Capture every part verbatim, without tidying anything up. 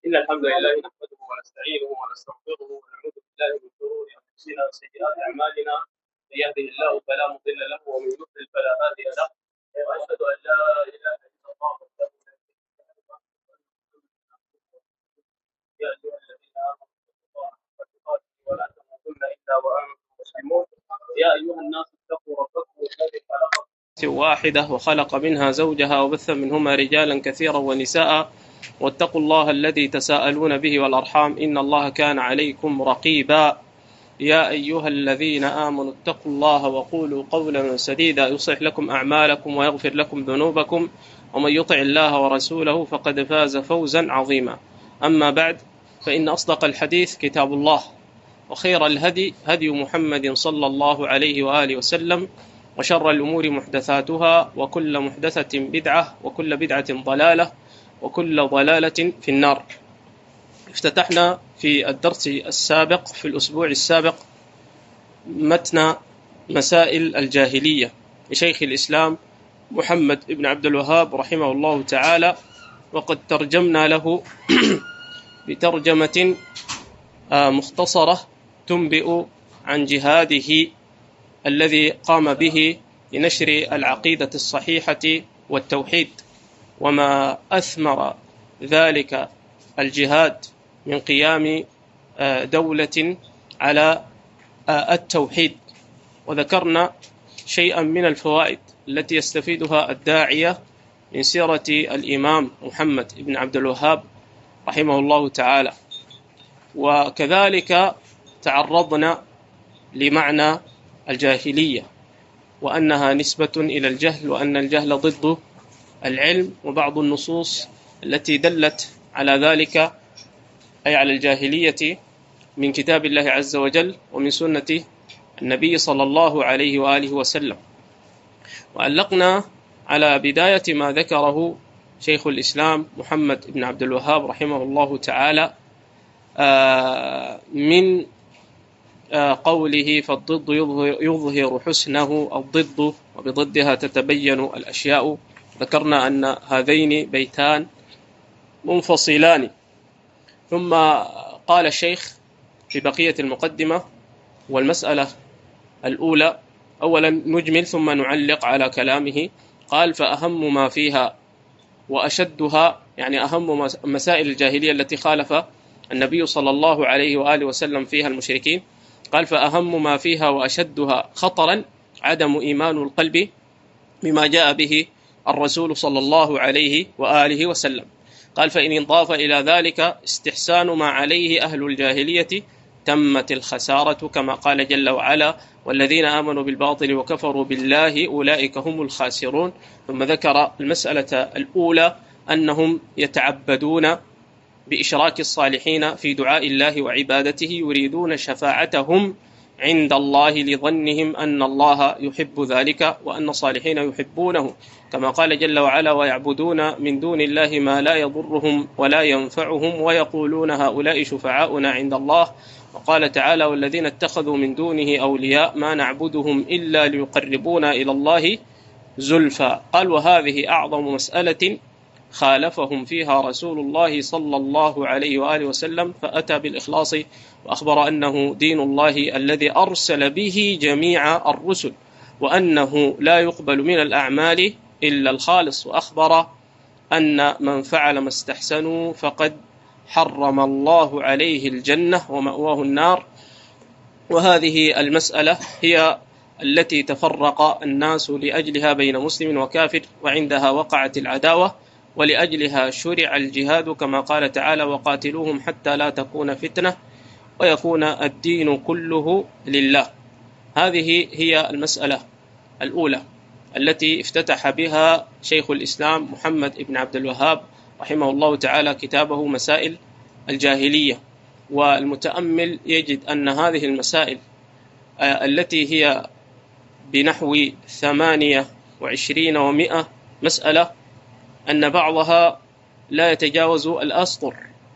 إن الحمد لله نحمده ونستعينه ونستغفره ونعوذ بالله من شرور أنفسنا وسيئات أعمالنا. من يهده الله فلا مضل له ومن يضلل فلا هادي له. وأشهد أن لا إله إلا الله وحده لا شريك له. يا أيها الذين آمنوا اتقوا الله حق تقاته ولا تموتن إلا وأنتم مسلمون. يا أيها الناس اتقوا ربكم الذي خلقكم واحدة وخلق منها زوجها وبث منهما رجالا كثيرا ونساء واتقوا الله الذي تساءلون به والأرحام إن الله كان عليكم رقيبا. يا أيها الذين آمنوا اتقوا الله وقولوا قولا سديدا يصلح لكم أعمالكم ويغفر لكم ذنوبكم ومن يطع الله ورسوله فقد فاز فوزا عظيما. أما بعد، فإن أصدق الحديث كتاب الله، وخير الهدي هدي محمد صلى الله عليه وآله وسلم، وشر الأمور محدثاتها وكل محدثة بدعة وكل بدعة ضلالة وكل ضلالة في النار. افتتحنا في الدرس السابق في الأسبوع السابق متن مسائل الجاهلية لشيخ الإسلام محمد بن عبد الوهاب رحمه الله تعالى، وقد ترجمنا له بترجمة مختصرة تنبئ عن جهاده الذي قام به لنشر العقيدة الصحيحة والتوحيد، وما أثمر ذلك الجهاد من قيام دولة على التوحيد. وذكرنا شيئا من الفوائد التي يستفيدها الداعية من سيرة الإمام محمد بن عبد الوهاب رحمه الله تعالى. وكذلك تعرضنا لمعنى الجاهلية وأنها نسبة إلى الجهل، وأن الجهل ضد العلم، وبعض النصوص التي دلت على ذلك أي على الجاهلية من كتاب الله عز وجل ومن سنة النبي صلى الله عليه وآله وسلم. وعلقنا على بداية ما ذكره شيخ الإسلام محمد بن عبد الوهاب رحمه الله تعالى من قوله فالضد يظهر, يظهر حسنه الضد وبضدها تتبين الأشياء. ذكرنا أن هذين بيتان منفصلان. ثم قال الشيخ في بقية المقدمة والمسألة الأولى، أولا نجمل ثم نعلق على كلامه. قال فأهم ما فيها وأشدها، يعني أهم مسائل الجاهلية التي خالف النبي صلى الله عليه وآله وسلم فيها المشركين، قال فأهم ما فيها وأشدها خطرا عدم إيمان القلب بما جاء به الرسول صلى الله عليه وآله وسلم. قال فإن انضاف إلى ذلك استحسان ما عليه أهل الجاهلية تمت الخسارة، كما قال جل وعلا والذين آمنوا بالباطل وكفروا بالله أولئك هم الخاسرون. ثم ذكر المسألة الأولى أنهم يتعبدون بإشراك الصالحين في دعاء الله وعبادته، يريدون شفاعتهم عند الله لظنهم أن الله يحب ذلك وأن الصالحين يحبونه، كما قال جل وعلا ويعبدون من دون الله ما لا يضرهم ولا ينفعهم ويقولون هؤلاء شفعاؤنا عند الله. وقال تعالى والذين اتخذوا من دونه أولياء ما نعبدهم إلا ليقربونا إلى الله زلفى. قال وهذه أعظم مسألة خالفهم فيها رسول الله صلى الله عليه وآله وسلم، فأتى بالإخلاص وأخبر أنه دين الله الذي أرسل به جميع الرسل، وأنه لا يقبل من الأعمال إلا الخالص، وأخبر أن من فعل ما استحسنوا فقد حرم الله عليه الجنة ومأواه النار. وهذه المسألة هي التي تفرق الناس لأجلها بين مسلم وكافر، وعندها وقعت العداوة، ولأجلها شرع الجهاد كما قال تعالى وقاتلوهم حتى لا تكون فتنة ويكون الدين كله لله. هذه هي المسألة الأولى التي افتتح بها شيخ الإسلام محمد بن عبد الوهاب رحمه الله تعالى كتابه مسائل الجاهلية. والمتأمل يجد أن هذه المسائل التي هي بنحو ثمانية وعشرين ومئة مسألة أن بعضها لا يتجاوز الأسطر،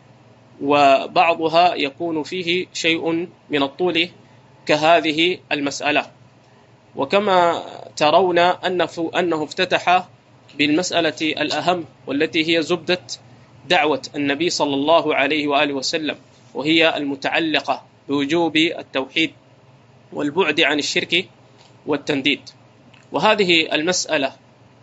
وبعضها يكون فيه شيء من الطول كهذه المسألة. وكما ترون أنه افتتح بالمسألة الأهم والتي هي زبدة دعوة النبي صلى الله عليه وآله وسلم، وهي المتعلقة بوجوب التوحيد والبعد عن الشرك والتنديد. وهذه المسألة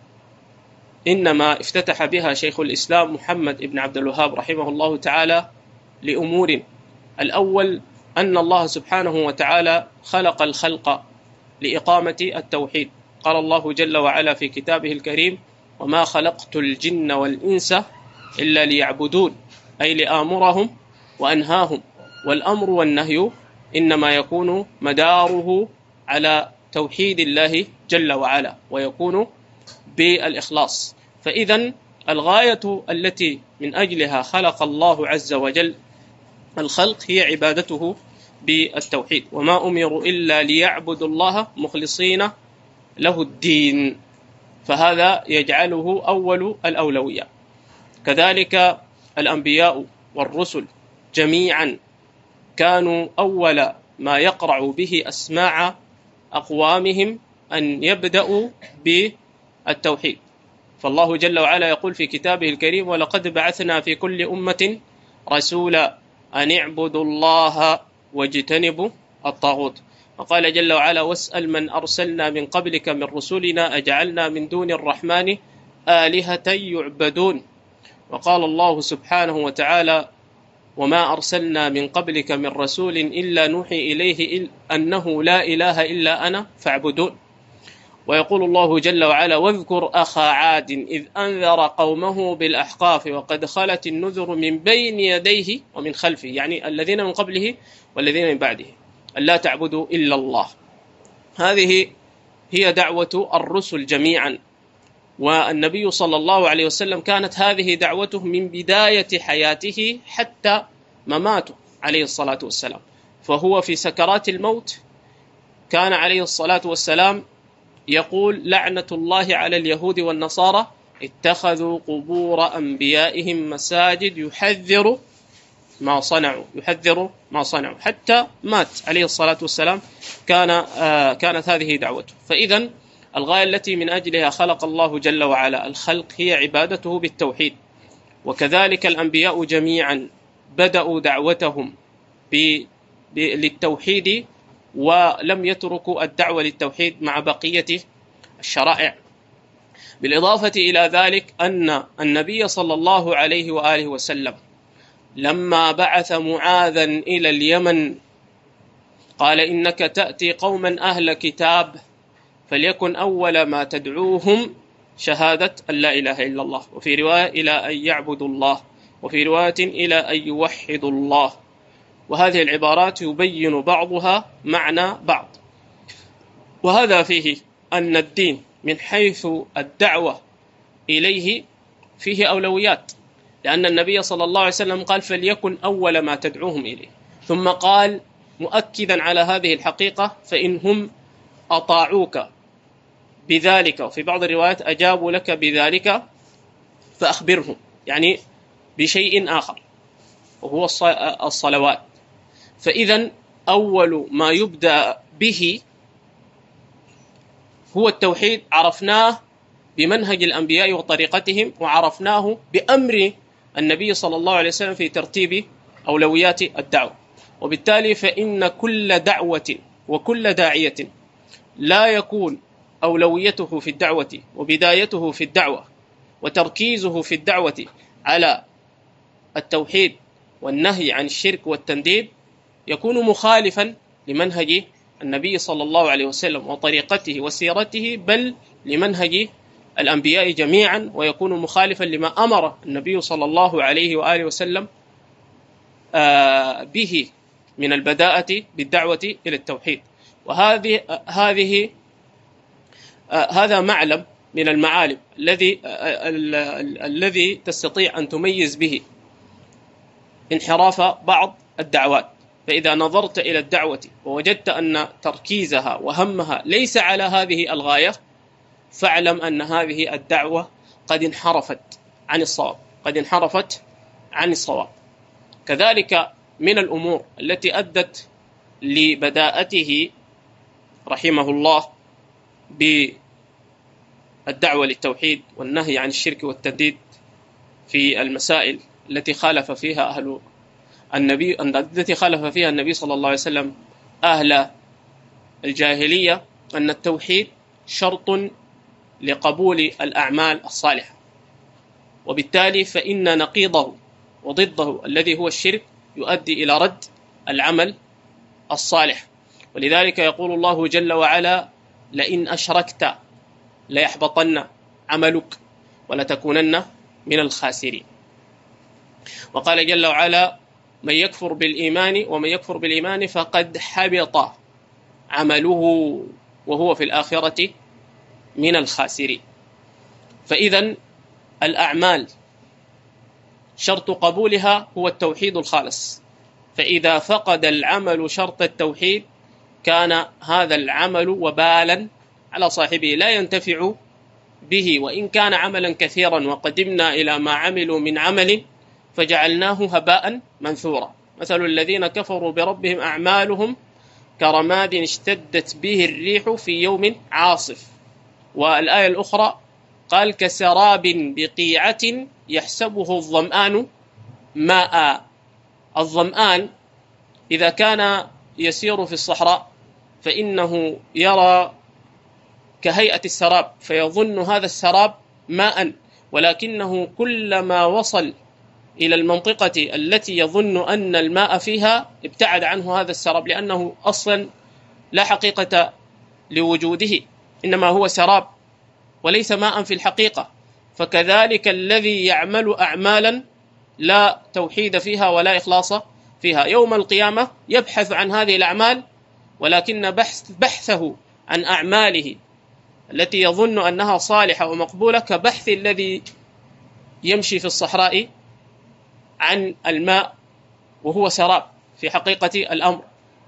إنما افتتح بها شيخ الإسلام محمد بن عبد الوهاب رحمه الله تعالى لأمور: الأول أن الله سبحانه وتعالى خلق الخلق لإقامة التوحيد. قال الله جل وعلا في كتابه الكريم: وما خلقت الجن والإنس إلا ليعبدون، أي لآمرهم وأنهاهم. والأمر والنهي إنما يكون مداره على توحيد الله جل وعلا، ويكون بالإخلاص. فإذا الغاية التي من أجلها خلق الله عز وجل الخلق هي عبادته بالتوحيد، وما أمروا إلا ليعبدوا الله مخلصين له الدين، فهذا يجعله أول الأولويات. كذلك الأنبياء والرسل جميعا كانوا أول ما يقرع به أسماع أقوامهم أن يبدأوا بالتوحيد. فالله جل وعلا يقول في كتابه الكريم: ولقد بعثنا في كل أمة رسولا أن اعبدوا الله واجتنبوا الطاغوت. وقال جل وعلا: واسأل من أرسلنا من قبلك من رسلنا أجعلنا من دون الرحمن آلهة يعبدون. وقال الله سبحانه وتعالى: وما أرسلنا من قبلك من رسول إلا نوحي إليه أنه لا إله إلا أنا فاعبدون. ويقول الله جل وعلا: واذكر أخا عاد إذ أنذر قومه بالأحقاف وقد خلت النذر من بين يديه ومن خلفه، يعني الذين من قبله والذين من بعده، ألا تعبدوا إلا الله. هذه هي دعوة الرسل جميعا، والنبي صلى الله عليه وسلم كانت هذه دعوته من بداية حياته حتى مماته عليه الصلاة والسلام. فهو في سكرات الموت كان عليه الصلاة والسلام يقول: لعنة الله على اليهود والنصارى اتخذوا قبور أنبيائهم مساجد يحذر ما صنعوا يحذر ما صنعوا حتى مات عليه الصلاة والسلام. كان آه كانت هذه دعوته. فإذا الغاية التي من أجلها خلق الله جل وعلا الخلق هي عبادته بالتوحيد. وكذلك الأنبياء جميعا بدأوا دعوتهم للتوحيد، ولم يتركوا الدعوة للتوحيد مع بقية الشرائع. بالإضافة إلى ذلك أن النبي صلى الله عليه وآله وسلم لما بعث معاذا إلى اليمن قال: إنك تأتي قوما أهل كتاب فليكن أول ما تدعوهم شهادة أن لا إله إلا الله، وفي رواية إلى أن يعبدوا الله، وفي رواية إلى أن يوحدوا الله. وهذه العبارات يبين بعضها معنى بعض. وهذا فيه أن الدين من حيث الدعوة إليه فيه أولويات، لأن النبي صلى الله عليه وسلم قال: فليكن أول ما تدعوهم إليه، ثم قال مؤكدا على هذه الحقيقة: فإنهم أطاعوك بذلك، وفي بعض الروايات أجابوا لك بذلك فأخبرهم، يعني بشيء آخر وهو الصلوات. فإذا أول ما يبدأ به هو التوحيد، عرفناه بمنهج الأنبياء وطريقتهم، وعرفناه بأمر النبي صلى الله عليه وسلم في ترتيب أولويات الدعوة. وبالتالي فإن كل دعوة وكل داعية لا يكون أولويته في الدعوة وبدايته في الدعوة وتركيزه في الدعوة على التوحيد والنهي عن الشرك والتنديد يكون مخالفا لمنهج النبي صلى الله عليه وسلم وطريقته وسيرته، بل لمنهج الأنبياء جميعا، ويكون مخالفا لما أمر النبي صلى الله عليه وآله وسلم به من البداءة بالدعوة إلى التوحيد. وهذه هذه هذا معلم من المعالم الذي الذي تستطيع أن تميز به انحراف بعض الدعوات. فإذا نظرت إلى الدعوة ووجدت أن تركيزها وهمها ليس على هذه الغاية، فاعلم أن هذه الدعوة قد انحرفت عن الصواب قد انحرفت عن الصواب. كذلك من الأمور التي أدت لبداءته رحمه الله بالدعوة للتوحيد والنهي عن الشرك والتنديد في المسائل التي خالف فيها أهل النبي التي خالف فيها النبي صلى الله عليه وسلم أهل الجاهلية أن التوحيد شرط لقبول الأعمال الصالحة، وبالتالي فإن نقيضه وضده الذي هو الشرك يؤدي إلى رد العمل الصالح. ولذلك يقول الله جل وعلا: لئن أشركت ليحبطن عملك ولتكونن من الخاسرين. وقال جل وعلا: من يكفر بالإيمان ومن يكفر بالإيمان فقد حبط عمله وهو في الآخرة من الخاسرين. فإذا الأعمال شرط قبولها هو التوحيد الخالص، فإذا فقد العمل شرط التوحيد كان هذا العمل وبالا على صاحبه لا ينتفع به، وإن كان عملا كثيرا وقدمنا إلى ما عملوا من عمل فجعلناه هباء منثورا. مثل الذين كفروا بربهم أعمالهم كرماد اشتدت به الريح في يوم عاصف. والآية الأخرى قال: كسراب بقيعة يحسبه الظمآن ماء. الظمآن إذا كان يسير في الصحراء فإنه يرى كهيئة السراب فيظن هذا السراب ماء، ولكنه كلما وصل إلى المنطقة التي يظن أن الماء فيها ابتعد عنه هذا السراب، لأنه أصلا لا حقيقة لوجوده، إنما هو سراب وليس ماء في الحقيقة. فكذلك الذي يعمل أعمالا لا توحيد فيها ولا إخلاص فيها، يوم القيامة يبحث عن هذه الأعمال، ولكن بحث بحثه عن أعماله التي يظن أنها صالحة ومقبولة كبحث الذي يمشي في الصحراء عن الماء وهو سراب في حقيقة الأمر.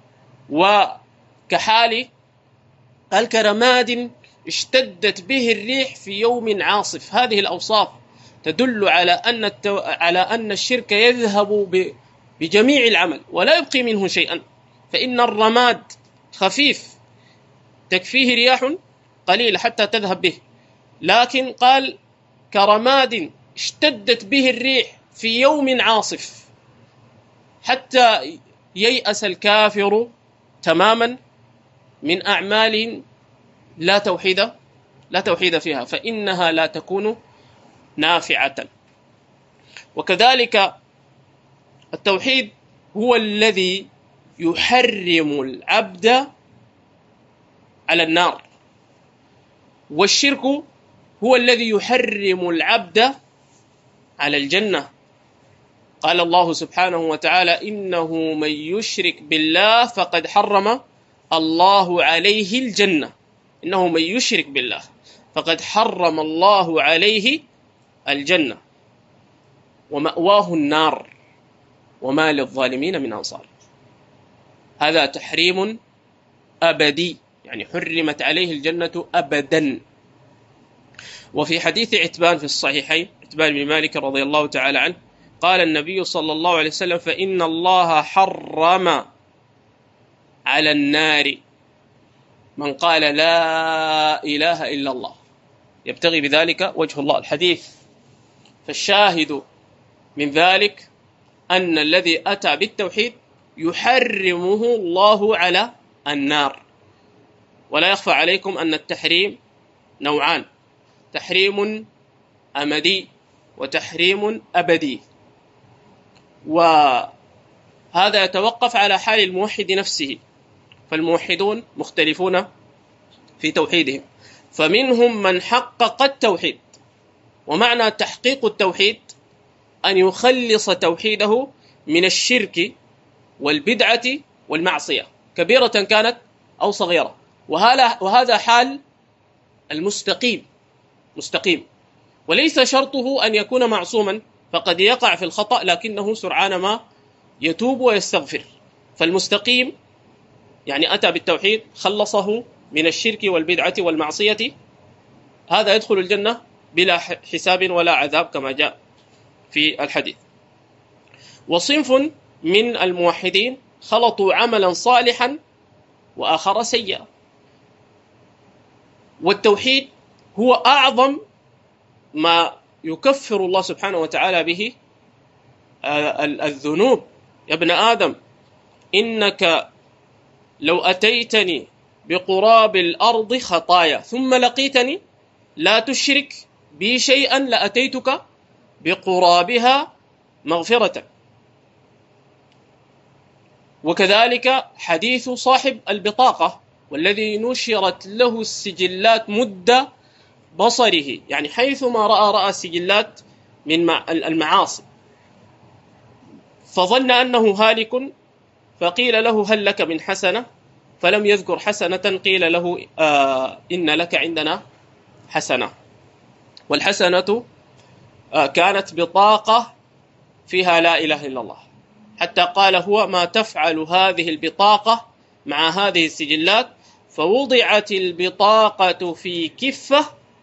وكحال قال: كرماد اشتدت به الريح في يوم عاصف. هذه الأوصاف تدل على أن التو... على أن الشرك يذهب ب... بجميع العمل ولا يبقي منه شيئا، فإن الرماد خفيف تكفيه رياح قليلة حتى تذهب به، لكن قال: كرماد اشتدت به الريح في يوم عاصف، حتى ييأس الكافر تماما من أعمال لا توحيد لا توحيد فيها، فإنها لا تكون نافعة. وكذلك التوحيد هو الذي يحرم العبد على النار، والشرك هو الذي يحرم العبد على الجنة. قال الله سبحانه وتعالى: إنه من يشرك بالله فقد حرم الله عليه الجنة. إنه من يشرك بالله فقد حرم الله عليه الجنة ومأواه النار وما للظالمين من أنصار. هذا تحريم أبدي، يعني حرمت عليه الجنة أبدا. وفي حديث عتبان في الصحيحين، عتبان بن مالك رضي الله تعالى عنه، قال النبي صلى الله عليه وسلم: فإن الله حرم على النار من قال لا إله إلا الله يبتغي بذلك وجه الله. الحديث فالشاهد من ذلك أن الذي أتى بالتوحيد يحرمه الله على النار. ولا يخفى عليكم أن التحريم نوعان: تحريم أمدي وتحريم أبدي، وهذا يتوقف على حال الموحد نفسه. فالموحدون مختلفون في توحيدهم، فمنهم من حقق التوحيد، ومعنى تحقيق التوحيد أن يخلص توحيده من الشرك والبدعة والمعصية، كبيرة كانت أو صغيرة. وهذا حال المستقيم مستقيم، وليس شرطه أن يكون معصوما، فقد يقع في الخطأ لكنه سرعان ما يتوب ويستغفر. فالمستقيم يعني أتى بالتوحيد خلصه من الشرك والبدعة والمعصية، هذا يدخل الجنة بلا حساب ولا عذاب كما جاء في الحديث. وصنف من الموحدين خلطوا عملا صالحا وآخر سيئا. والتوحيد هو أعظم ما يكفر الله سبحانه وتعالى به الذنوب. يا ابن آدم إنك لو أتيتني بقراب الأرض خطايا ثم لقيتني لا تشرك بي شيئا لأتيتك بقرابها مغفرة. وكذلك حديث صاحب البطاقة والذي نشرت له السجلات مد بصره، يعني حيثما رأى رأى السجلات من المعاصي، فظن أنه هالك فقيل له هل لك من حسنة؟ فلم يذكر حسنة، قيل له آه إن لك عندنا حسنة. والحسنة آه كانت بطاقة فيها لا إله إلا الله، حتى قال هو ما تفعل هذه البطاقة مع هذه السجلات؟ فوضعت البطاقة في كفة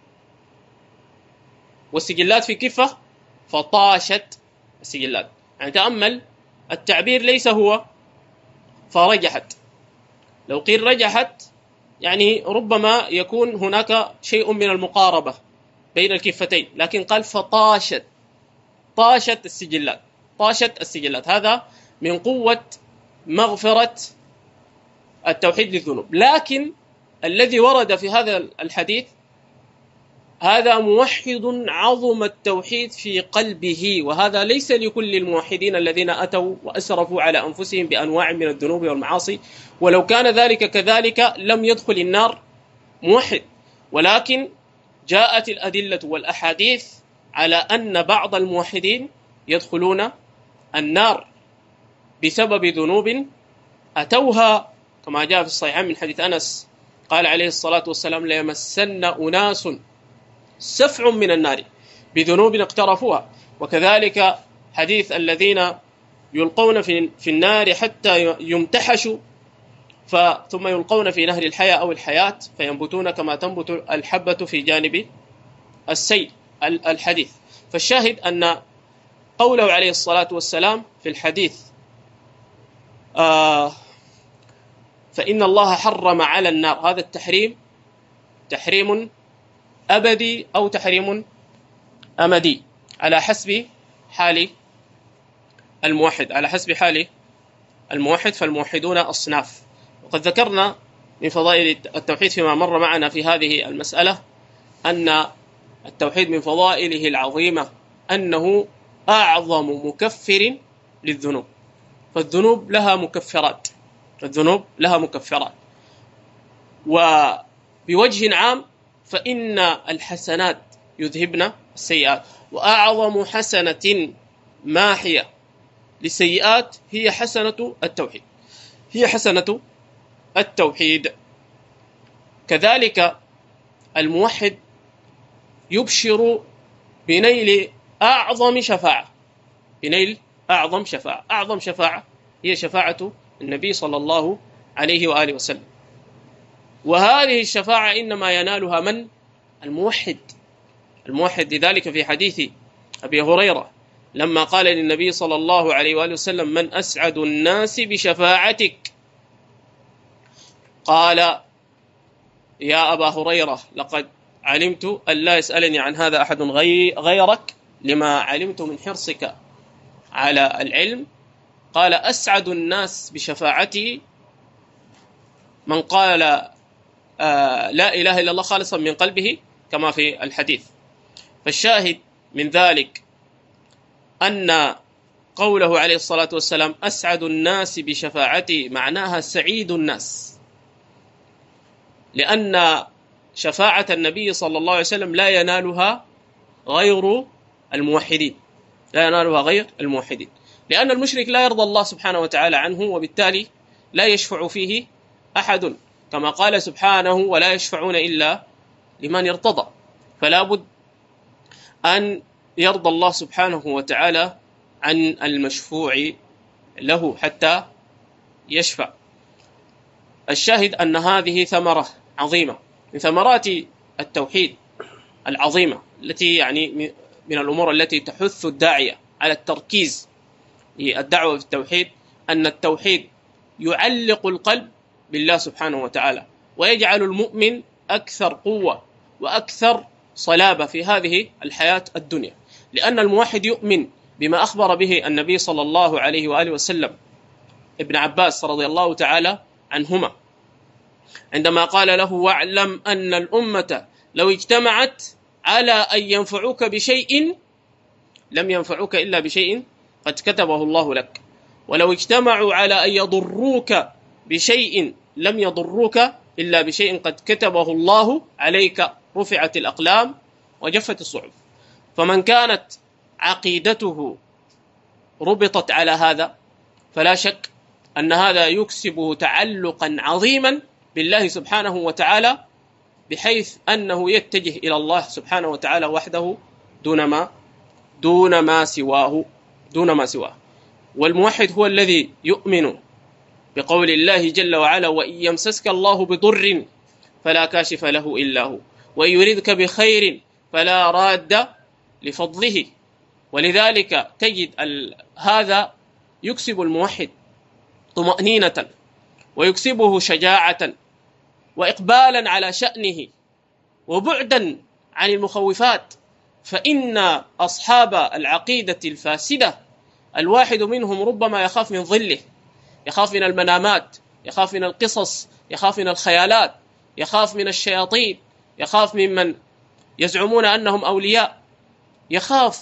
والسجلات في كفة فطاشت السجلات. يعني تأمل التعبير، ليس هو فرجحت. لو قيل رجحت يعني ربما يكون هناك شيء من المقاربة بين الكفتين، لكن قال فطاشت، طاشت السجلات، طاشت السجلات. هذا من قوة مغفرة التوحيد للذنوب. لكن الذي ورد في هذا الحديث هذا موحد عظم التوحيد في قلبه، وهذا ليس لكل الموحدين الذين أتوا وأسرفوا على أنفسهم بأنواع من الذنوب والمعاصي. ولو كان ذلك كذلك لم يدخل النار موحد، ولكن جاءت الأدلة والأحاديث على أن بعض الموحدين يدخلون النار بسبب ذنوب أتوها، كما جاء في الصحيحين من حديث أنس قال عليه الصلاة والسلام ليمسن أناس سفع من النار بذنوب اقترفوها. وكذلك حديث الذين يلقون في النار حتى يمتحشوا ثم يلقون في نهر الحياة أو الحياة فينبتون كما تنبت الحبة في جانب السيل الحديث. فالشاهد أن قوله عليه الصلاة والسلام في الحديث آه فإن الله حرم على النار، هذا التحريم تحريم أبدي أو تحريم أمدي على حسب حال الموحد، على حسب حال الموحد. فالموحدون أصناف. وقد ذكرنا من فضائل التوحيد فيما مر معنا في هذه المسألة أن التوحيد من فضائله العظيمة أنه أعظم مكفر للذنوب. فالذنوب لها مكفرات، الذنوب لها مكفرات. وبوجه عام فإن الحسنات يذهبن السيئات، وأعظم حسنة ماحية للسيئات هي حسنة التوحيد، هي حسنة التوحيد. كذلك الموحد يبشر بنيل أعظم شفاعة، بنيل أعظم شفاعة. أعظم شفاعة هي شفاعة النبي صلى الله عليه وآله وسلم. وهذه الشفاعة إنما ينالها من؟ الموحد. الموحد لذلك في حديث أبي هريرة لما قال للنبي صلى الله عليه وآله وسلم من أسعد الناس بشفاعتك؟ قال يا أبا هريرة لقد علمت أن لا يسألني عن هذا أحد غيرك لما علمت من حرصك على العلم. قال أسعد الناس بشفاعتي من قال آه لا إله إلا الله خالصا من قلبه كما في الحديث. فالشاهد من ذلك أن قوله عليه الصلاة والسلام أسعد الناس بشفاعتي معناها سعيد الناس، لأن شفاعة النبي صلى الله عليه وسلم لا ينالها غير الموحدين، لا ينالها غير الموحدين، لأن المشرك لا يرضى الله سبحانه وتعالى عنه، وبالتالي لا يشفع فيه أحد، كما قال سبحانه ولا يشفعون إلا لمن ارتضى. فلا بد أن يرضى الله سبحانه وتعالى عن المشفوع له حتى يشفع. الشاهد أن هذه ثمرة عظيمة من ثمرات التوحيد العظيمة، التي يعني من الأمور التي تحث الداعية على التركيز للدعوة في التوحيد، أن التوحيد يعلق القلب بالله سبحانه وتعالى، ويجعل المؤمن أكثر قوة وأكثر صلابة في هذه الحياة الدنيا، لأن الموحد يؤمن بما أخبر به النبي صلى الله عليه وآله وسلم ابن عباس رضي الله تعالى عنهما عندما قال له: واعلم أن الأمة لو اجتمعت على أن ينفعوك بشيء لم ينفعوك إلا بشيء قد كتبه الله لك، ولو اجتمعوا على أن يضروك بشيء لم يضروك إلا بشيء قد كتبه الله عليك، رفعت الأقلام وجفت الصحف. فمن كانت عقيدته ربطت على هذا فلا شك أن هذا يكسبه تعلقا عظيما بالله سبحانه وتعالى، بحيث أنه يتجه إلى الله سبحانه وتعالى وحده دون ما دون ما سواه دون ما سواه. والموحد هو الذي يؤمن بقول الله جل وعلا: وإن يمسسك الله بضر فلا كاشف له إلا هو، وإن يردك بخير فلا راد لفضله. ولذلك تجد هذا يكسب الموحد طمأنينة، ويكسبه شجاعة وإقبالا على شأنه، وبعدا عن المخوفات. فإن أصحاب العقيدة الفاسدة الواحد منهم ربما يخاف من ظله، يخاف من المنامات، يخاف من القصص، يخاف من الخيالات، يخاف من الشياطين، يخاف ممن يزعمون أنهم أولياء، يخاف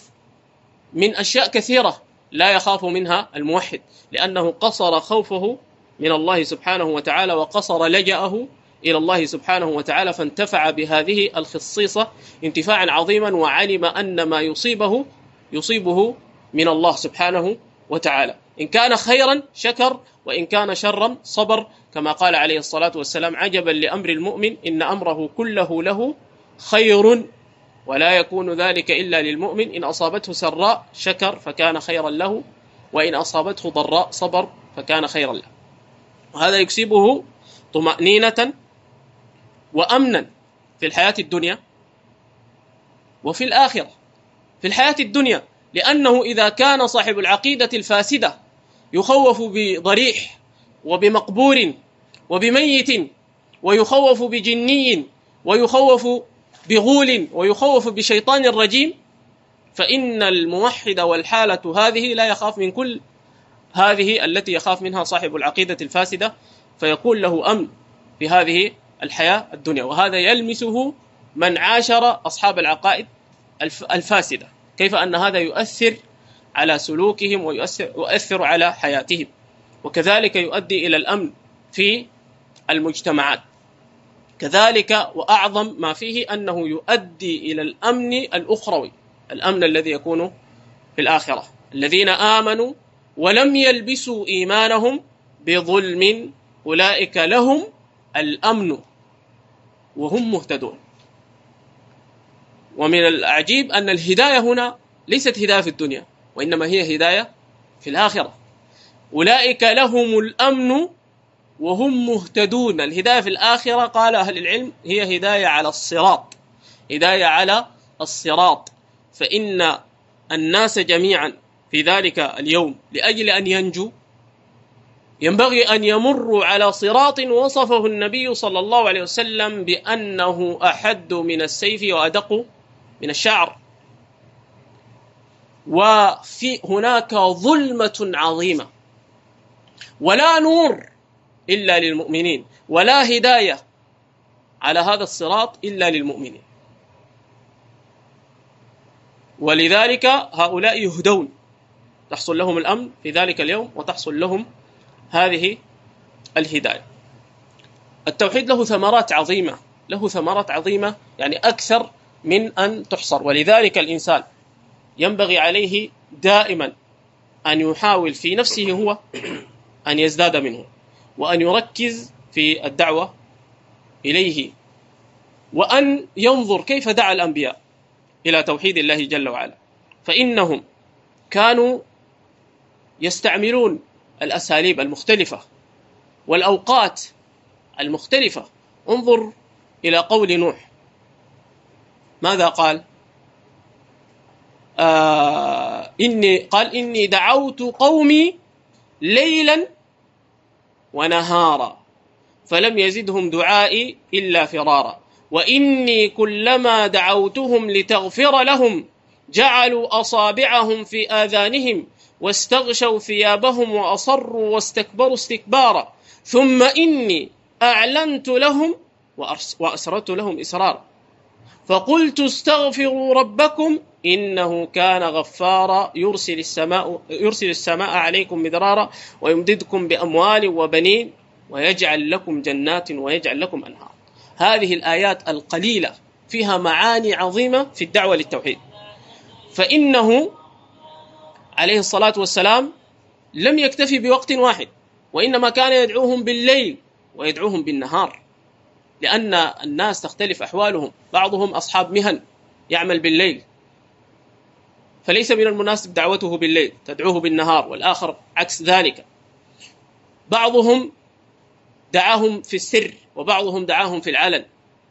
من أشياء كثيرة لا يخاف منها الموحد، لأنه قصر خوفه من الله سبحانه وتعالى، وقصر لجأه إلى الله سبحانه وتعالى، فانتفع بهذه الخصيصة انتفاعا عظيما، وعلم أن ما يصيبه يصيبه من الله سبحانه وتعالى. إن كان خيرا شكر، وإن كان شرا صبر، كما قال عليه الصلاة والسلام: عجبا لأمر المؤمن إن أمره كله له خير ولا يكون ذلك إلا للمؤمن، إن أصابته سراء شكر فكان خيرا له، وإن أصابته ضراء صبر فكان خيرا له. وهذا يكسبه طمأنينة وأمنا في الحياة الدنيا وفي الآخرة. في الحياة الدنيا لأنه إذا كان صاحب العقيدة الفاسدة يخوف بضريح وبمقبور وبميت، ويخوف بجني، ويخوف بغول، ويخوف بشيطان رجيم، فإن الموحد والحالة هذه لا يخاف من كل هذه التي يخاف منها صاحب العقيدة الفاسدة، فيكون له أمن في هذه الحياة الدنيا. وهذا يلمسه من عاشر أصحاب العقائد الفاسدة، كيف أن هذا يؤثر على سلوكهم ويؤثر يؤثر على حياتهم، وكذلك يؤدي إلى الأمن في المجتمعات. كذلك وأعظم ما فيه أنه يؤدي إلى الأمن الأخروي، الأمن الذي يكون في الآخرة. الذين آمنوا ولم يلبسوا إيمانهم بظلم أولئك لهم الأمن وهم مهتدون. ومن العجيب أن الهداية هنا ليست هداية في الدنيا، وإنما هي هداية في الآخرة. أولئك لهم الأمن وهم مهتدون. الهداية في الآخرة قال أهل العلم هي هداية على الصراط، هداية على الصراط. فإن الناس جميعا في ذلك اليوم لأجل أن ينجوا ينبغي أن يمروا على صراط وصفه النبي صلى الله عليه وسلم بأنه أحد من السيف وأدق من الشعر. وفي هناك ظلمة عظيمة، ولا نور إلا للمؤمنين، ولا هداية على هذا الصراط إلا للمؤمنين. ولذلك هؤلاء يهدون، تحصل لهم الأمن في ذلك اليوم، وتحصل لهم هذه الهداية. التوحيد له ثمرات عظيمة، له ثمرات عظيمة يعني أكثر من أن تحصر. ولذلك الإنسان ينبغي عليه دائما أن يحاول في نفسه هو أن يزداد منه، وأن يركز في الدعوة إليه، وأن ينظر كيف دعا الأنبياء إلى توحيد الله جل وعلا، فإنهم كانوا يستعملون الأساليب المختلفة والأوقات المختلفة. انظر إلى قول نوح، ماذا قال؟ آه إني قال إني دعوت قومي ليلا ونهارا فلم يزدهم دعائي إلا فرارا وإني كلما دعوتهم لتغفر لهم جعلوا أصابعهم في آذانهم واستغشوا ثيابهم وأصروا واستكبروا استكبارا ثم إني أعلنت لهم وأسررت لهم إسرارا فقلت استغفروا ربكم إنه كان غفارا يرسل السماء, يرسل السماء عليكم مدرارا ويمددكم بأموال وبنين ويجعل لكم جنات ويجعل لكم أنهار. هذه الآيات القليلة فيها معاني عظيمة في الدعوة للتوحيد. فإنه عليه الصلاة والسلام لم يكتفي بوقت واحد، وإنما كان يدعوهم بالليل ويدعوهم بالنهار، لأن الناس تختلف أحوالهم، بعضهم أصحاب مهن يعمل بالليل فليس من المناسب دعوته بالليل، تدعوه بالنهار، والآخر عكس ذلك. بعضهم دعاهم في السر وبعضهم دعاهم في العلن،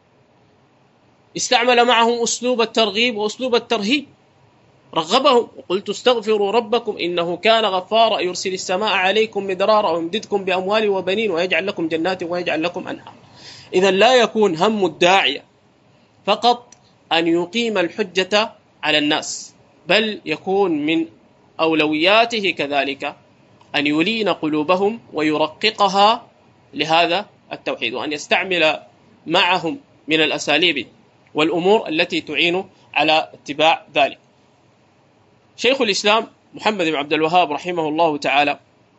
استعمل معهم أسلوب الترغيب وأسلوب الترهيب، رغبهم وقلت استغفروا ربكم إنه كان غفارا يرسل السماء عليكم مدرارا ويمددكم بأموال وبنين ويجعل لكم جنات ويجعل لكم أنهار. إذا لا يكون هم الداعية فقط أن يقيم الحجة على الناس، بل يكون من أولوياته كذلك أن يلين قلوبهم ويرققها لهذا التوحيد، وأن يستعمل معهم من الأساليب والأمور التي تعين على اتباع ذلك. شيخ الإسلام محمد بن عبد الوهاب رحمه الله تعالى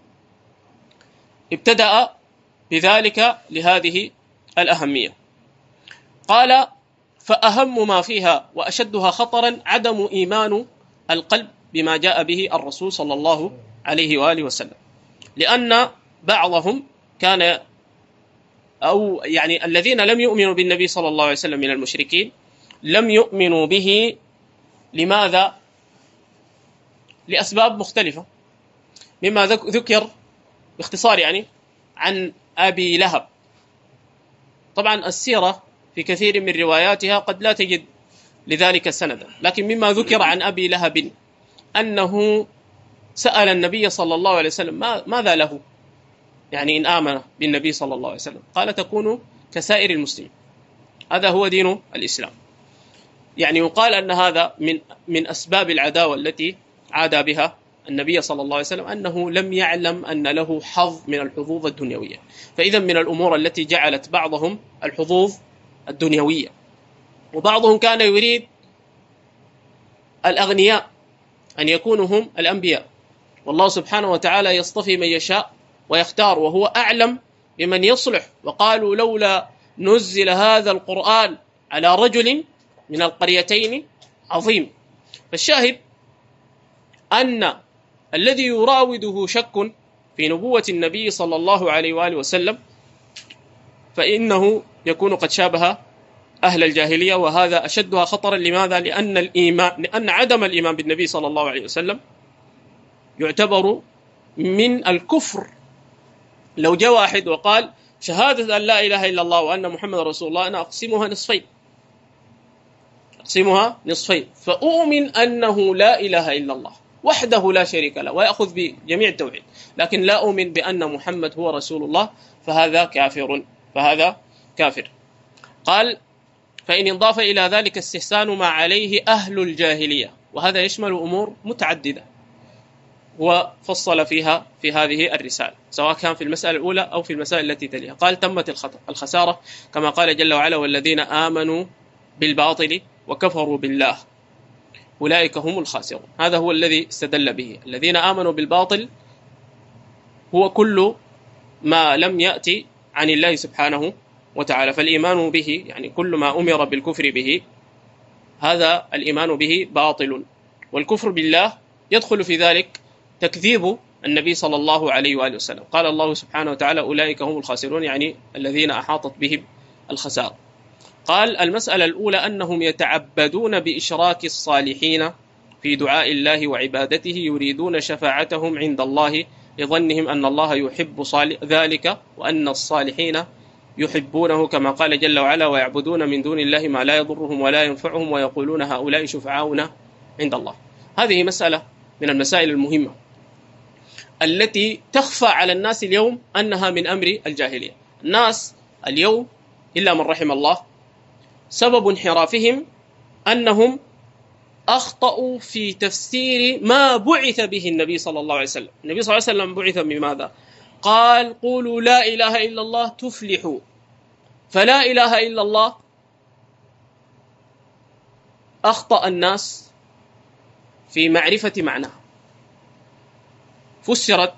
ابتدأ بذلك لهذه الأهمية. قال: فأهم ما فيها وأشدها خطرا عدم إيمان القلب بما جاء به الرسول صلى الله عليه وآله وسلم، لأن بعضهم كان أو يعني الذين لم يؤمنوا بالنبي صلى الله عليه وسلم من المشركين لم يؤمنوا به. لماذا؟ لأسباب مختلفة، مما ذكر باختصار يعني عن أبي لهب. طبعا السيرة في كثير من رواياتها قد لا تجد لذلك سندا، لكن مما ذكر عن أبي لهب أنه سأل النبي صلى الله عليه وسلم ماذا له يعني إن آمن بالنبي صلى الله عليه وسلم؟ قال: تكون كسائر المسلمين. هذا هو دين الإسلام. يعني يقال أن هذا من من أسباب العداوة التي عادى بها النبي صلى الله عليه وسلم، أنه لم يعلم أن له حظ من الحظوظ الدنيوية. فإذا من الأمور التي جعلت بعضهم الحظوظ الدنيوية، وبعضهم كان يريد الأغنياء أن يكونوا هم الأنبياء، والله سبحانه وتعالى يصطفي من يشاء ويختار، وهو أعلم بمن يصلح. وقالوا: لولا نزل هذا القرآن على رجل من القريتين عظيم. فالشاهد أن الذي يراوده شك في نبوة النبي صلى الله عليه وآله وسلم فإنه يكون قد شابه أهل الجاهلية، وهذا أشدها خطرا. لماذا؟ لأن الإيمان لأن عدم الإيمان بالنبي صلى الله عليه وسلم يعتبر من الكفر. لو جاء واحد وقال: شهادة أن لا إله إلا الله وأن محمد رسول الله، أنا أقسمها نصفين أقسمها نصفين فأؤمن أنه لا إله إلا الله وحده لا شريك له ويأخذ بجميع التوحيد، لكن لا أؤمن بأن محمد هو رسول الله، فهذا كافر فهذا كافر. قال: فإن انضاف إلى ذلك استحسان ما عليه أهل الجاهلية، وهذا يشمل أمور متعددة وفصل فيها في هذه الرسالة، سواء كان في المسألة الأولى أو في المسائل التي تليها. قال: تمت الخسارة كما قال جل وعلا: والذين آمنوا بالباطل وكفروا بالله أولئك هم الخاسرون. هذا هو الذي استدل به. الذين آمنوا بالباطل هو كل ما لم يأتي عن الله سبحانه وتعالى، فالإيمان به يعني كل ما أمر بالكفر به هذا الإيمان به باطل، والكفر بالله يدخل في ذلك تكذيب النبي صلى الله عليه وآله وسلم. قال الله سبحانه وتعالى: أولئك هم الخاسرون، يعني الذين أحاطت بهم الخسارة. قال: المسألة الأولى أنهم يتعبدون بإشراك الصالحين في دعاء الله وعبادته، يريدون شفاعتهم عند الله لظنهم أن الله يحب ذلك وأن الصالحين يحبونه، كما قال جل وعلا: ويعبدون من دون الله ما لا يضرهم ولا ينفعهم ويقولون هؤلاء شفعاؤنا عند الله. هذه مسألة من المسائل المهمة التي تخفى على الناس اليوم أنها من أمر الجاهلية. الناس اليوم إلا من رحم الله سبب انحرافهم أنهم أخطأوا في تفسير ما بعث به النبي صلى الله عليه وسلم. النبي صلى الله عليه وسلم بعث بماذا؟ قال قولوا لا إله إلا الله تفلحوا، فلا إله إلا الله أخطأ الناس في معرفة معناها، فسرت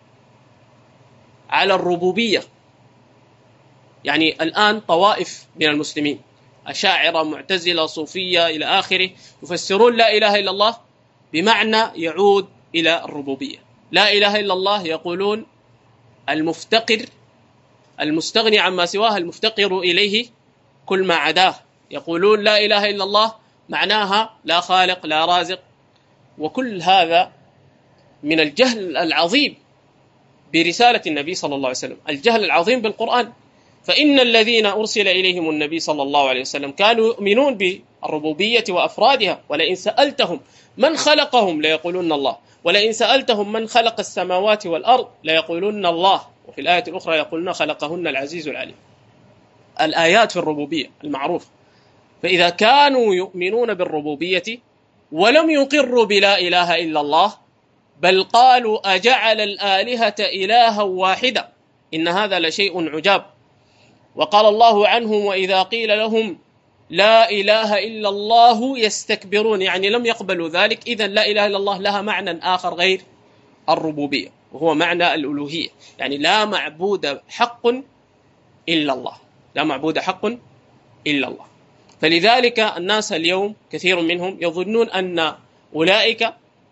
على الربوبية. يعني الآن طوائف من المسلمين أشاعرة معتزلة صوفية إلى آخره يفسرون لا إله إلا الله بمعنى يعود إلى الربوبية. لا إله إلا الله يقولون المفتقر المستغني عما سواه، المفتقر إليه كل ما عداه. يقولون لا إله إلا الله معناها لا خالق لا رازق، وكل هذا من الجهل العظيم برسالة النبي صلى الله عليه وسلم، الجهل العظيم بالقرآن. فإن الذين أرسل إليهم النبي صلى الله عليه وسلم كانوا يؤمنون بالربوبية وأفرادها، ولئن سألتهم من خلقهم ليقولون الله، ولئن سألتهم من خلق السماوات والأرض ليقولون الله، وفي الآية الأخرى يقولون خلقهن العزيز العليم. الآيات في الربوبية المعروفة. فإذا كانوا يؤمنون بالربوبية ولم يقروا بلا إله إلا الله، بل قالوا أجعل الآلهة إلها واحدا، إن هذا لشيء عجاب. وقال الله عنهم وإذا قيل لهم لا إله إلا الله يستكبرون، يعني لم يقبلوا ذلك. إذن لا إله إلا الله لها معنى آخر غير الربوبية، وهو معنى الألوهية، يعني لا معبود حق إلا الله، لا معبود حق إلا الله. فلذلك الناس اليوم كثير منهم يظنون أن أولئك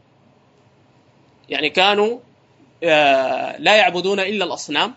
يعني كانوا لا يعبدون إلا الأصنام،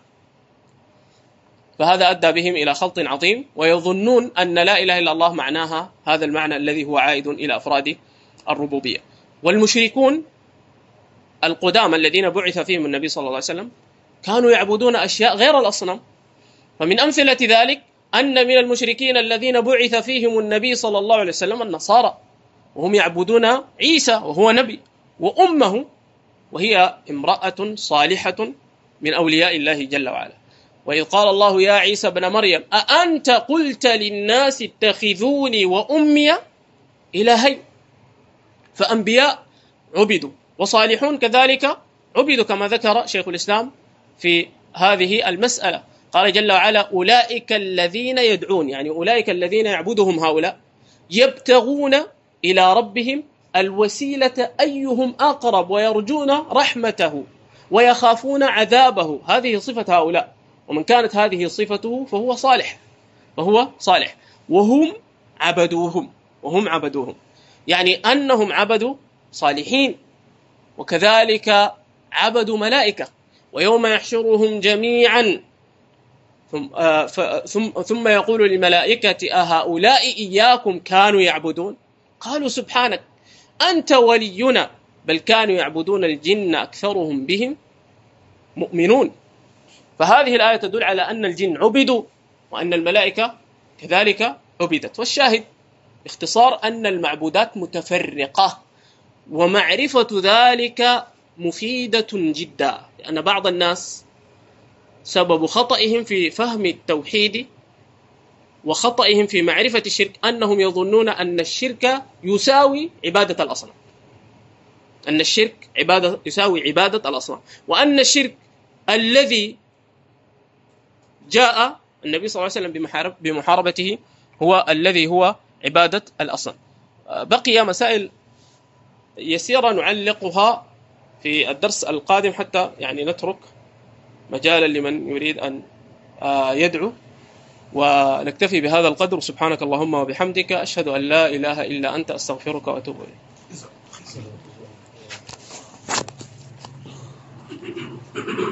فهذا أدى بهم إلى خلط عظيم، ويظنون أن لا إله إلا الله معناها هذا المعنى الذي هو عائد إلى أفراد الربوبية. والمشركون القدامى الذين بعث فيهم النبي صلى الله عليه وسلم كانوا يعبدون أشياء غير الأصنام. فمن أمثلة ذلك أن من المشركين الذين بعث فيهم النبي صلى الله عليه وسلم النصارى، وهم يعبدون عيسى وهو نبي، وأمه وهي امرأة صالحة من أولياء الله جل وعلا. وإذ قال الله يا عيسى ابن مريم أأنت قلت للناس اتخذوني وأمي إلهين. فأنبياء عبدوا وصالحون كذلك عبدوا، كما ذكر شيخ الإسلام في هذه المسألة. قال جل وعلا أولئك الذين يدعون، يعني أولئك الذين يعبدهم هؤلاء يبتغون إلى ربهم الوسيلة أيهم أقرب ويرجون رحمته ويخافون عذابه. هذه صفة هؤلاء، ومن كانت هذه صفته فهو صالح، فهو صالح. وهم عبدوهم وهم عبدوهم يعني أنهم عبدوا صالحين، وكذلك عبدوا ملائكة. ويوم يحشرهم جميعا ثم, آه ثم, ثم يقول للملائكة أهؤلاء إياكم كانوا يعبدون؟ قالوا سبحانك أنت ولينا بل كانوا يعبدون الجن أكثرهم بهم مؤمنون. فهذه الآية تدل على أن الجن عبدوا وأن الملائكة كذلك عبدت. والشاهد باختصار أن المعبودات متفرقة، ومعرفة ذلك مفيدة جدا، لأن بعض الناس سبب خطئهم في فهم التوحيد وخطئهم في معرفة الشرك أنهم يظنون أن الشرك يساوي عبادة الأصنام، أن الشرك عبادة يساوي عبادة الأصنام، وأن الشرك الذي جاء النبي صلى الله عليه وسلم بمحاربته هو الذي هو عبادة الأصنام. بقي مسائل يسيرة نعلقها في الدرس القادم حتى يعني نترك مجالا لمن يريد أن يدعو، ونكتفي بهذا القدر. سبحانك اللهم وبحمدك أشهد أن لا إله إلا أنت أستغفرك وأتوب إليك.